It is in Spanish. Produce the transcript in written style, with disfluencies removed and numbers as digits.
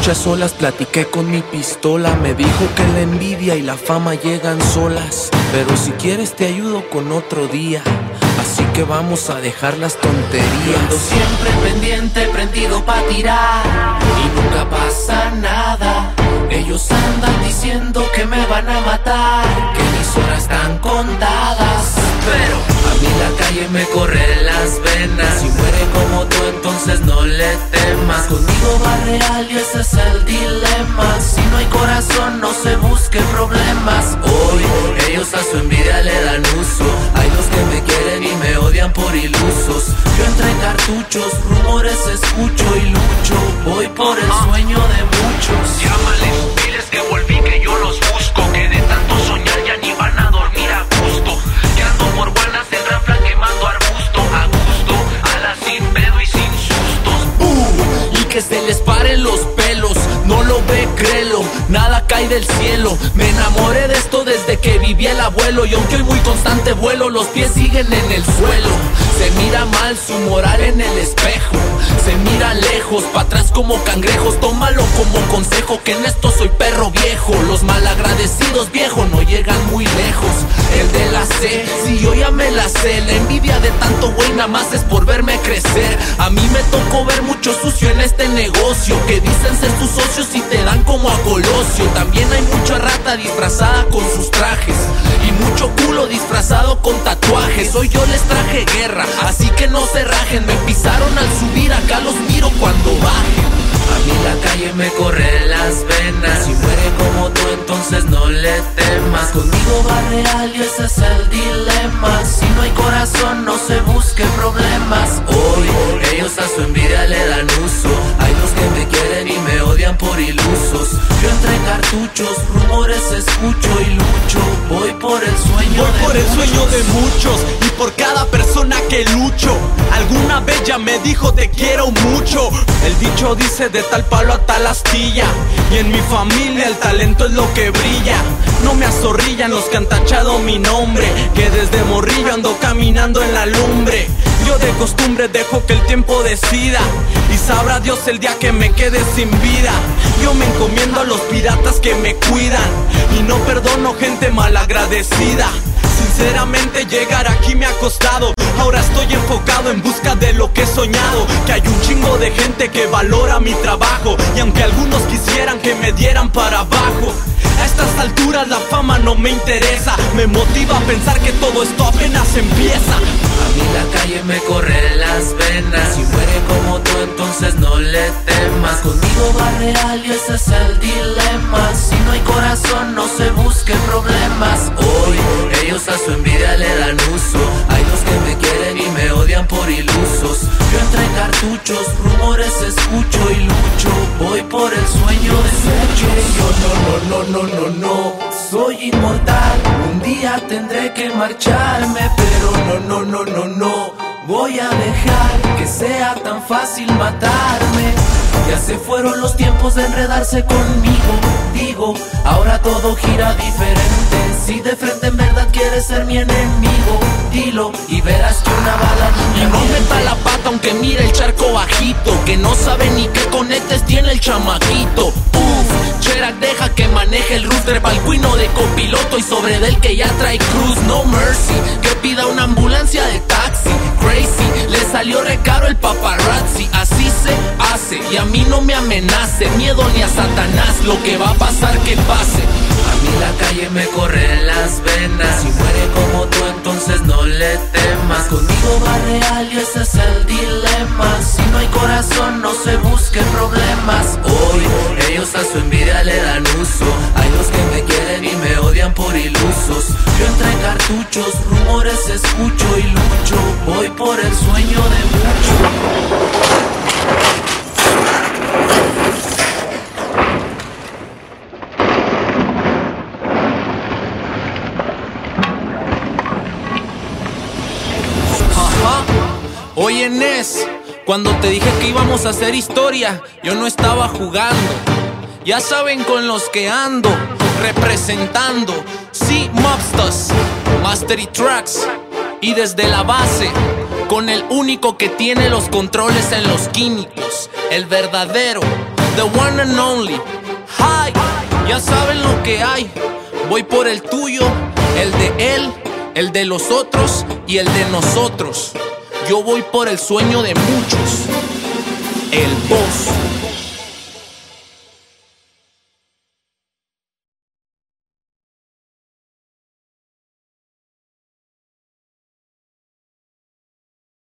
Muchas olas platiqué con mi pistola. Me dijo que la envidia y la fama llegan solas, pero si quieres te ayudo con otro día. Así que vamos a dejar las tonterías. Ando siempre pendiente, prendido pa' tirar, y nunca pasa nada. Ellos andan diciendo que me van a matar, que mis horas están contadas, pero a mí la calle me corre en las venas. Si muere como tú, entonces no le temas. Conmigo va real y ese es el dilema. Si no hay corazón, no se busque problemas. Hoy ellos a su envidia le dan uso. Hay los que me quieren y me odian por ilusos. Yo entre cartuchos, rumores escucho y lucho. Voy por el sueño de muchos. Llámales, diles que volví, que yo los busco, que de tanto soñar ya ni van a dormir a gusto. Que ando por buenas en ranfla quemando arbusto, a gusto, alas sin pedo y sin sustos. Y que se les paren los pelos, no lo ve, créelo, nada cae del cielo. Me enamoré de esto desde que viví el abuelo, y aunque hoy muy constante vuelo, los pies siguen en el suelo. Se mira mal su moral en el espejo, se mira lejos, pa' atrás como cangrejos. Tómalo como consejo, que en esto soy perro viejo. Los malagradecidos viejos no llegan muy lejos. El de la C, si yo ya me la sé. La envidia de tanto güey nada más es por verme crecer. A mí me tocó ver mucho sucio en este negocio, que dicen ser tus socios y te dan como a Colosio. También hay mucha rata disfrazada con sus trajes, y mucho culo disfrazado con tatuajes. Hoy yo les traje guerra, así que no se rajen. Me pisaron al subir, acá los miro cuando bajen. A mí la calle me corre en las venas. Si muere como tú, entonces no le temas. Conmigo va real y ese es el dilema. Si no hay corazón, no se busque problemas. Hoy ellos a su envidia le dan uso. Hay los que me quieren y me odian por ilusos. Yo entre cartuchos, rumores escucho y lucho. Voy por el sueño de muchos y por cada persona que lucho. Alguna vez ya me dijo te quiero mucho. El dicho dice de tal palo a tal astilla, y en mi familia el talento es lo que brilla. No me azorrillan los que han tachado mi nombre, que desde morrillo ando caminando en la lumbre. Yo de costumbre dejo que el tiempo decida, y sabrá Dios el día que me quede sin vida. Yo me encomiendo a los piratas que me cuidan, y no perdono gente malagradecida. Sinceramente llegar aquí me ha costado. Ahora estoy enfocado en busca de lo que he soñado. Que hay un chingo de gente que valora mi trabajo, y aunque algunos quisieran que me dieran para abajo, a estas alturas la fama no me interesa. Me motiva a pensar que todo esto apenas empieza. A mí la calle me corre en las venas. Si muere como tú, entonces no le temas. Conmigo va real y ese es el dilema. Si no hay corazón, no se busque problemas. Hoy ellos a su envidia le dan uso. Hay los que me quieren y me odian por ilusos. Yo entre cartuchos, rumores escucho y lucho. Voy por el sueño de muchos. Yo no, soy inmortal. Un día tendré que marcharme, pero no, voy a dejar que sea tan fácil matarme. Ya se fueron los tiempos de enredarse conmigo. Digo, ahora todo gira diferente. Si de frente en verdad quieres ser mi enemigo, dilo y verás que una bala niña. Y no meta la pata aunque mire el charco bajito, que no sabe ni qué conectes tiene el chamaquito. Cherak deja que maneje el rooster, balcuino de copiloto, y sobre del que ya trae cruz. No mercy, que pida una ambulancia de taxi. Crazy, le salió recaro el paparazzi. Así se hace y a mí no me amenace miedo ni a Satanás. Lo que va a pasar que pase. A mí la calle me corre en las venas. Si muere como tú, entonces no le temas. Conmigo va real y ese es el dilema. Si no hay corazón, no se busque problemas. Hoy ellos a su envidia le dan uso. Hay los que me quieren y me odian por ilusos. Yo entre cartuchos, rumores escucho y lucho. Voy por el sueño de muchos. Oye Nes, cuando te dije que íbamos a hacer historia, yo no estaba jugando. Ya saben con los que ando, representando. Sí, Mobsters, Mastery Tracks. Y desde la base, con el único que tiene los controles en los químicos, el verdadero the one and only. Hi, ya saben lo que hay. Voy por el tuyo, el de él, el de los otros y el de nosotros. Yo voy por el sueño de muchos. El boss.